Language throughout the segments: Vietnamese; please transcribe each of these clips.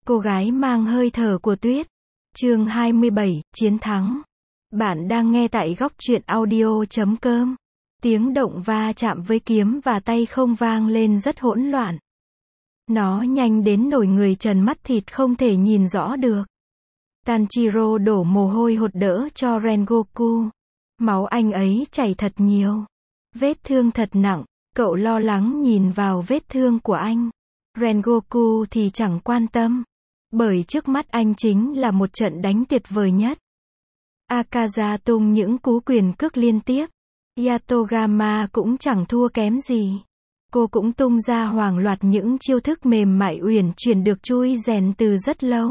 Cô gái mang hơi thở của tuyết. Chương 27, Chiến thắng. Bạn đang nghe tại góc truyện audio.com. Tiếng động va chạm với kiếm và tay không vang lên rất hỗn loạn. Nó nhanh đến nỗi người trần mắt thịt không thể nhìn rõ được. Tanjiro đổ mồ hôi hột đỡ cho Rengoku. Máu anh ấy chảy thật nhiều. Vết thương thật nặng, cậu lo lắng nhìn vào vết thương của anh. Rengoku thì chẳng quan tâm. Bởi trước mắt anh chính là một trận đánh tuyệt vời nhất. Akaza tung những cú quyền cước liên tiếp. Yatogama cũng chẳng thua kém gì. Cô cũng tung ra hàng loạt những chiêu thức mềm mại uyển chuyển được chui rèn từ rất lâu.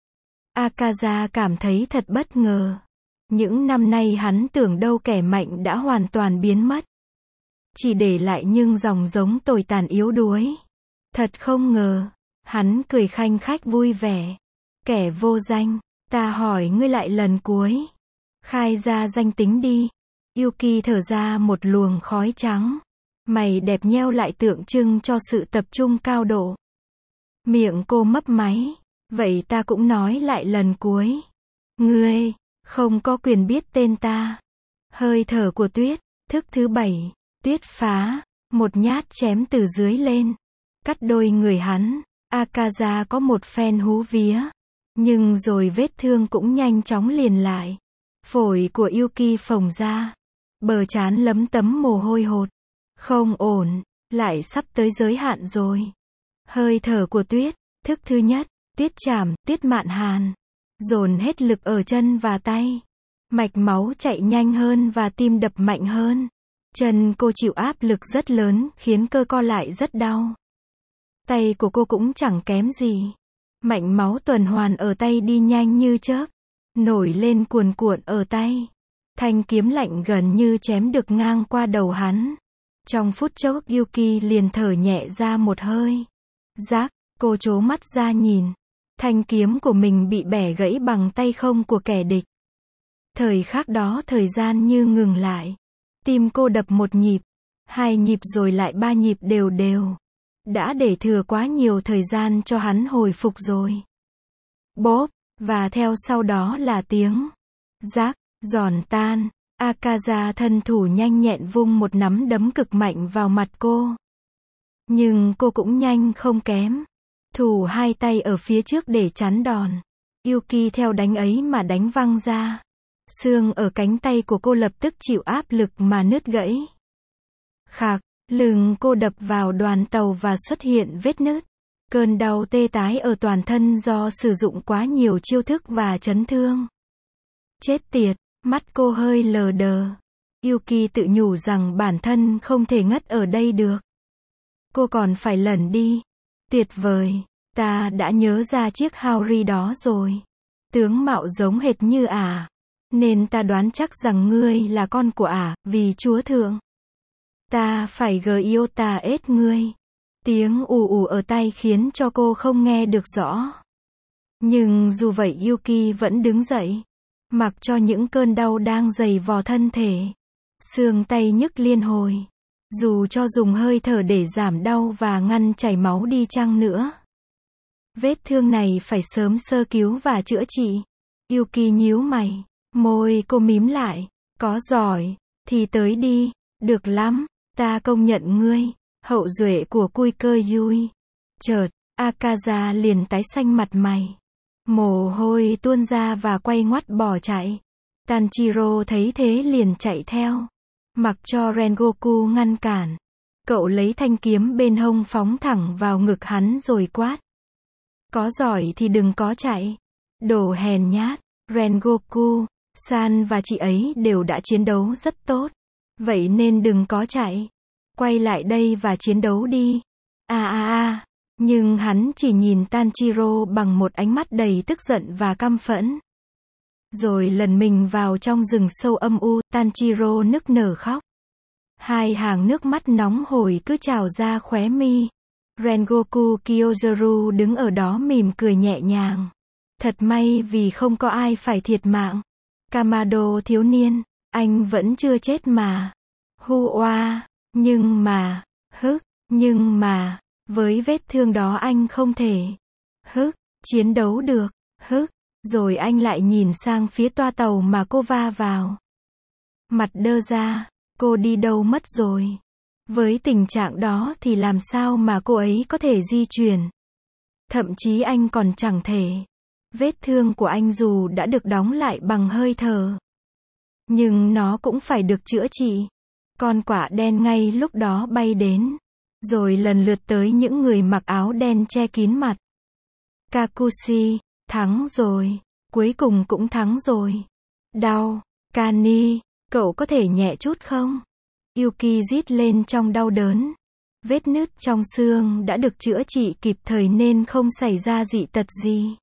Akaza cảm thấy thật bất ngờ. Những năm nay hắn tưởng đâu kẻ mạnh đã hoàn toàn biến mất. Chỉ để lại những dòng giống tồi tàn yếu đuối. Thật không ngờ. Hắn cười khanh khách vui vẻ. Kẻ vô danh, ta hỏi ngươi lại lần cuối. Khai ra danh tính đi. Yuki thở ra một luồng khói trắng. Mày đẹp nheo lại tượng trưng cho sự tập trung cao độ. Miệng cô mấp máy. Vậy ta cũng nói lại lần cuối. Ngươi, không có quyền biết tên ta. Hơi thở của tuyết, thức thứ 7. Tuyết phá. Một nhát chém từ dưới lên. Cắt đôi người hắn. Akaza có một phen hú vía. Nhưng rồi vết thương cũng nhanh chóng liền lại. Phổi của Yuki phồng ra. Bờ trán lấm tấm mồ hôi hột. Không ổn, lại sắp tới giới hạn rồi. Hơi thở của tuyết, thức thứ nhất, tuyết chảm, tuyết mạn hàn. Dồn hết lực ở chân và tay. Mạch máu chạy nhanh hơn và tim đập mạnh hơn. Chân cô chịu áp lực rất lớn, khiến cơ co lại rất đau. Tay của cô cũng chẳng kém gì. Mạch máu tuần hoàn ở tay đi nhanh như chớp. Nổi lên cuồn cuộn ở tay. Thanh kiếm lạnh gần như chém được ngang qua đầu hắn. Trong phút chốc Yuki liền thở nhẹ ra một hơi. Rác, cô trố mắt ra nhìn. Thanh kiếm của mình bị bẻ gãy bằng tay không của kẻ địch. Thời khắc đó thời gian như ngừng lại. Tim cô đập một nhịp, 2 nhịp rồi lại 3 nhịp đều đều. Đã để thừa quá nhiều thời gian cho hắn hồi phục rồi. Bốp, và theo sau đó là tiếng rác, giòn tan. Akaza thân thủ nhanh nhẹn vung một nắm đấm cực mạnh vào mặt cô. Nhưng cô cũng nhanh không kém. Thủ hai tay ở phía trước để chắn đòn. Yuki theo đánh ấy mà đánh văng ra. Xương ở cánh tay của cô lập tức chịu áp lực mà nứt gãy. Khạc, lưng cô đập vào đoàn tàu và xuất hiện vết nứt. Cơn đau tê tái ở toàn thân do sử dụng quá nhiều chiêu thức và chấn thương. Chết tiệt, mắt cô hơi lờ đờ. Yuki tự nhủ rằng bản thân không thể ngất ở đây được. Cô còn phải lẩn đi. Tuyệt vời, ta đã nhớ ra chiếc Haori đó rồi. Tướng mạo giống hệt như ả. Nên ta đoán chắc rằng ngươi là con của ả, vì chúa thượng. Ta phải Giota ết ngươi. Tiếng ù ù ở tay khiến cho cô không nghe được rõ. Nhưng dù vậy Yuki vẫn đứng dậy. Mặc cho những cơn đau đang giày vò thân thể. Xương tay nhức liên hồi. Dù cho dùng hơi thở để giảm đau và ngăn chảy máu đi chăng nữa. Vết thương này phải sớm sơ cứu và chữa trị. Yuki nhíu mày. Môi cô mím lại. Có giỏi, thì tới đi. Được lắm, ta công nhận ngươi. Hậu duệ của Cui Cơ Yui. Chợt, Akaza liền tái xanh mặt mày. Mồ hôi tuôn ra và quay ngoắt bỏ chạy. Tanjiro thấy thế liền chạy theo. Mặc cho Rengoku ngăn cản. Cậu lấy thanh kiếm bên hông phóng thẳng vào ngực hắn rồi quát. Có giỏi thì đừng có chạy. Đồ hèn nhát. Rengoku, San và chị ấy đều đã chiến đấu rất tốt. Vậy nên đừng có chạy. Quay lại đây và chiến đấu đi. Nhưng hắn chỉ nhìn Tanjiro bằng một ánh mắt đầy tức giận và căm phẫn. Rồi lần mình vào trong rừng sâu âm u, Tanjiro nức nở khóc. 2 hàng nước mắt nóng hổi cứ trào ra khóe mi. Rengoku Kyozaru đứng ở đó mỉm cười nhẹ nhàng. Thật may vì không có ai phải thiệt mạng. Kamado thiếu niên, anh vẫn chưa chết mà. Hua, nhưng mà, với vết thương đó anh không thể. Chiến đấu được, hứ. Rồi anh lại nhìn sang phía toa tàu mà cô va vào. Mặt đơ ra, cô đi đâu mất rồi? Với tình trạng đó thì làm sao mà cô ấy có thể di chuyển? Thậm chí anh còn chẳng thể. Vết thương của anh dù đã được đóng lại bằng hơi thở, nhưng nó cũng phải được chữa trị. Con quạ đen ngay lúc đó bay đến, rồi lần lượt tới những người mặc áo đen che kín mặt. Kakushi, thắng rồi. Cuối cùng cũng thắng rồi. Đau. Kani, cậu có thể nhẹ chút không? Yuki rít lên trong đau đớn. Vết nứt trong xương đã được chữa trị kịp thời nên không xảy ra dị tật gì.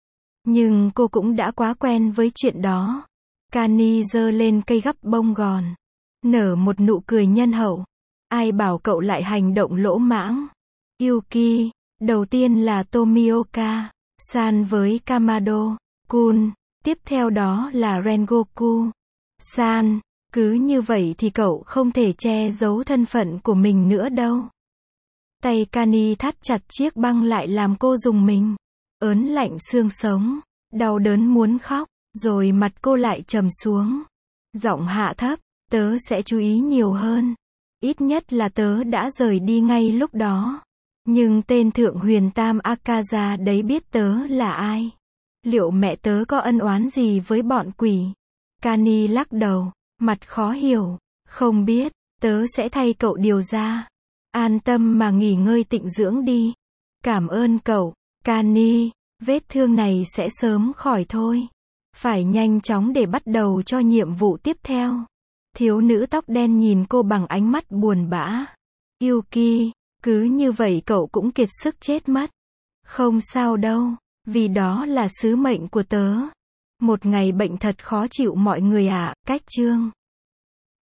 Nhưng cô cũng đã quá quen với chuyện đó. Kani giơ lên cây gắp bông gòn, nở một nụ cười nhân hậu. Ai bảo cậu lại hành động lỗ mãng? Yuki, đầu tiên là Tomioka san với Kamado Kun, tiếp theo đó là Rengoku san. Cứ như vậy thì cậu không thể che giấu thân phận của mình nữa đâu. Tay Kani thắt chặt chiếc băng lại làm cô rùng mình, ớn lạnh xương sống, đau đớn muốn khóc, rồi mặt cô lại trầm xuống. Giọng hạ thấp, tớ sẽ chú ý nhiều hơn. Ít nhất là tớ đã rời đi ngay lúc đó. Nhưng tên Thượng Huyền Tam Akaza đấy biết tớ là ai? Liệu mẹ tớ có ân oán gì với bọn quỷ? Kani lắc đầu, mặt khó hiểu. Không biết, tớ sẽ thay cậu điều ra. An tâm mà nghỉ ngơi tịnh dưỡng đi. Cảm ơn cậu, Kani. Vết thương này sẽ sớm khỏi thôi. Phải nhanh chóng để bắt đầu cho nhiệm vụ tiếp theo. Thiếu nữ tóc đen nhìn cô bằng ánh mắt buồn bã. Yuki, cứ như vậy cậu cũng kiệt sức chết mất. Không sao đâu, vì đó là sứ mệnh của tớ. Một ngày bệnh thật khó chịu mọi người ạ. Cách chương